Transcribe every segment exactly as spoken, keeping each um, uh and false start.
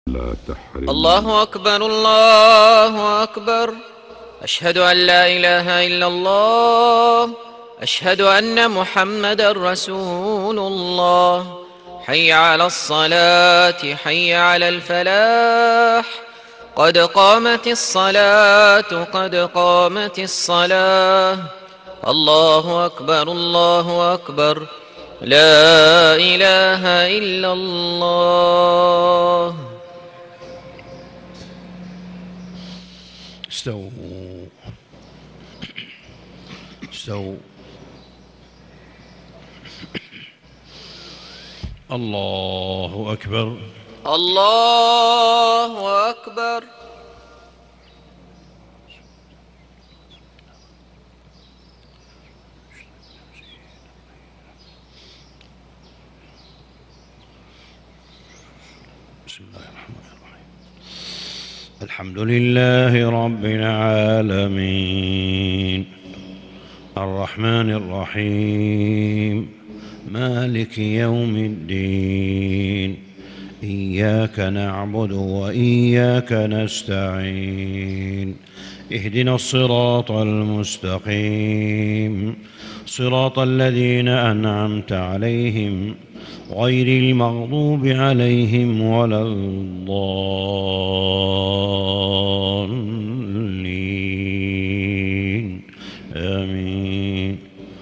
لا تحرم. الله أكبر الله أكبر. أشهد أن لا إله إلا الله. أشهد أن محمدا رسول الله. حي على الصلاة حي على الفلاح. قد قامت الصلاة قد قامت الصلاة. الله أكبر الله أكبر. لا إله إلا الله. استووا استووا. الله أكبر الله أكبر. بسم الله الرحمن الرحيم. الحمد لله رب العالمين الرحمن الرحيم مالك يوم الدين. إياك نعبد وإياك نستعين. اهدنا الصراط المستقيم صراط الذين أنعمت عليهم غير المغضوب عليهم ولا الضالين. آمين.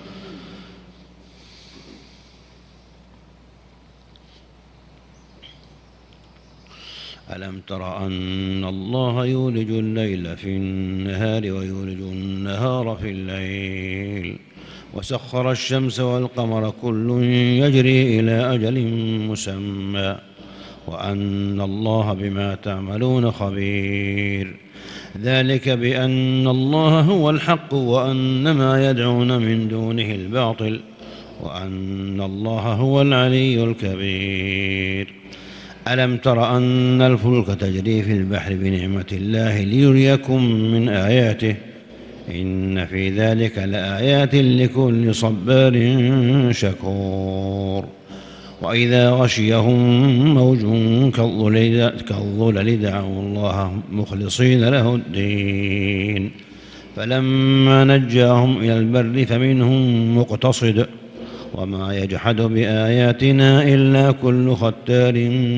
ألم تر أن الله يولج الليل في النهار ويولج النهار في الليل وسخر الشمس والقمر كل يجري إلى أجل مسمى وأن الله بما تعملون خبير. ذلك بأن الله هو الحق وأن ما يدعون من دونه الباطل وأن الله هو العلي الكبير. ألم تر أن الفلك تجري في البحر بنعمة الله ليريكم من آياته إن في ذلك لآيات لكل صبار شكور. وإذا غشيهم موج كالظلل دعوا الله مخلصين له الدين فلما نجاهم إلى البر فمنهم مقتصد وما يجحد بآياتنا إلا كل ختار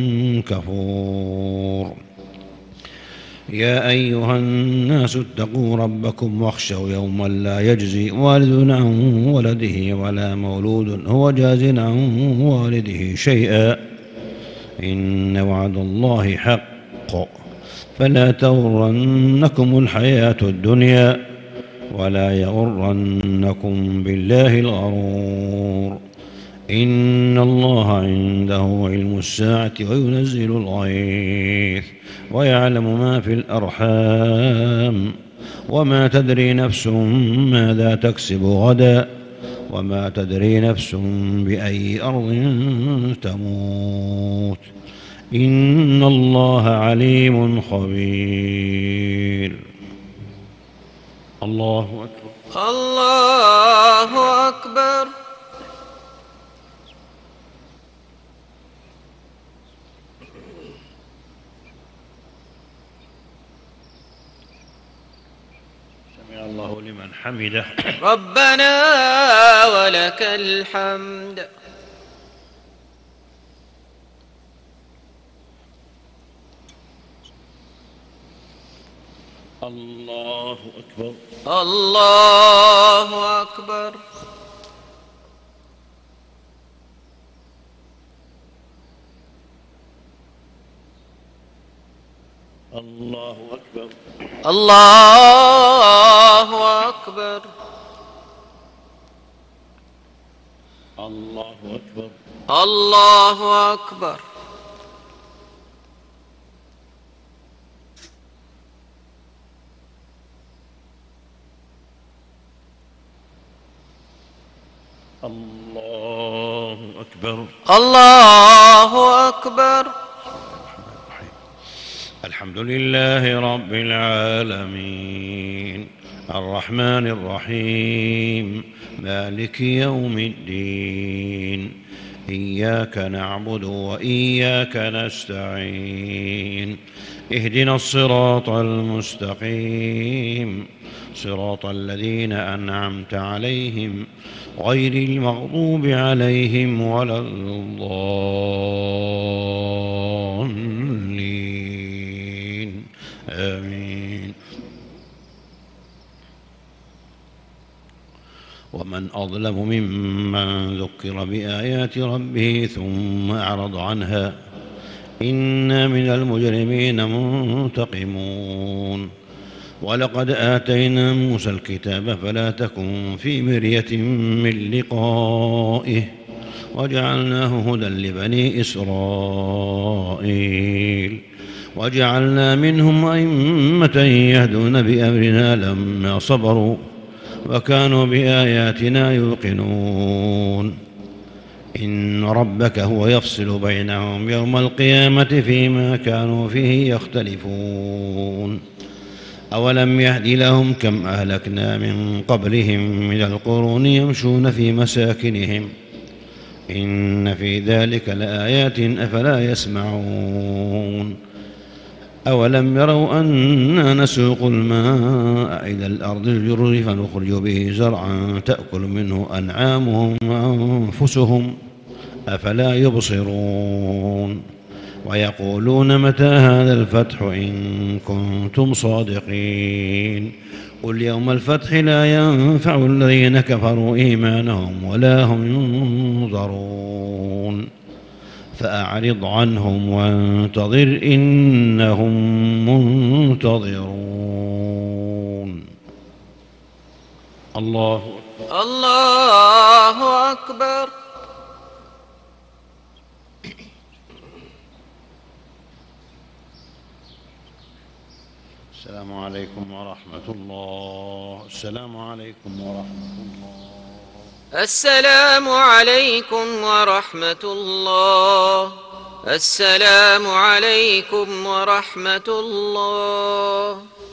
كفور. يا أيها الناس اتقوا ربكم واخشوا يوما لا يجزي والد عن ولده ولا مولود هو جاز عن والده شيئا إن وعد الله حق فلا تغرنكم الحياة الدنيا ولا يغرنكم بالله الغرور. إن الله عنده علم الساعة وينزل الغيث ويعلم ما في الأرحام وما تدري نفس ماذا تكسب غدا وما تدري نفس بأي أرض تموت. إن الله عليم خبير. الله أكبر الله أكبر. سمع الله لمن حمده. ربنا ولك الحمد. الله أكبر الله أكبر. الله أكبر الله أكبر. الله أكبر الله أكبر. الله أكبر. الله أكبر. الحمد لله رب العالمين الرحمن الرحيم مالك يوم الدين. إياك نعبد وإياك نستعين اهدنا الصراط المستقيم صراط الذين أنعمت عليهم غير المغضوب عليهم ولا الضالين آمين. ومن أظلم ممن ذكر بآيات ربه ثم أعرض عنها إنا من المجرمين منتقمون. ولقد آتينا موسى الكتاب فلا تكن في مرية من لقائه وجعلناه هدى لبني إسرائيل وجعلنا منهم أئمة يهدون بأمرنا لما صبروا وكانوا بآياتنا يوقنون. إن ربك هو يفصل بينهم يوم القيامة فيما كانوا فيه يختلفون. أولم يهد لهم كم أهلكنا من قبلهم من القرون يمشون في مساكنهم إن في ذلك لآيات أفلا يسمعون. أولم يروا أنا نسوق الماء إلى الأرض الجرز فنخرج به زرعا تأكل منه أنعامهم وأنفسهم أفلا يبصرون. ويقولون متى هذا الفتح إن كنتم صادقين قل يوم الفتح لا ينفع الذين كفروا إيمانهم ولا هم ينظرون فأعرض عنهم وانتظر إنهم منتظرون. الله الله أكبر. السلام عليكم ورحمة الله. السلام عليكم ورحمة الله. السلام عليكم ورحمة الله. السلام عليكم ورحمة الله.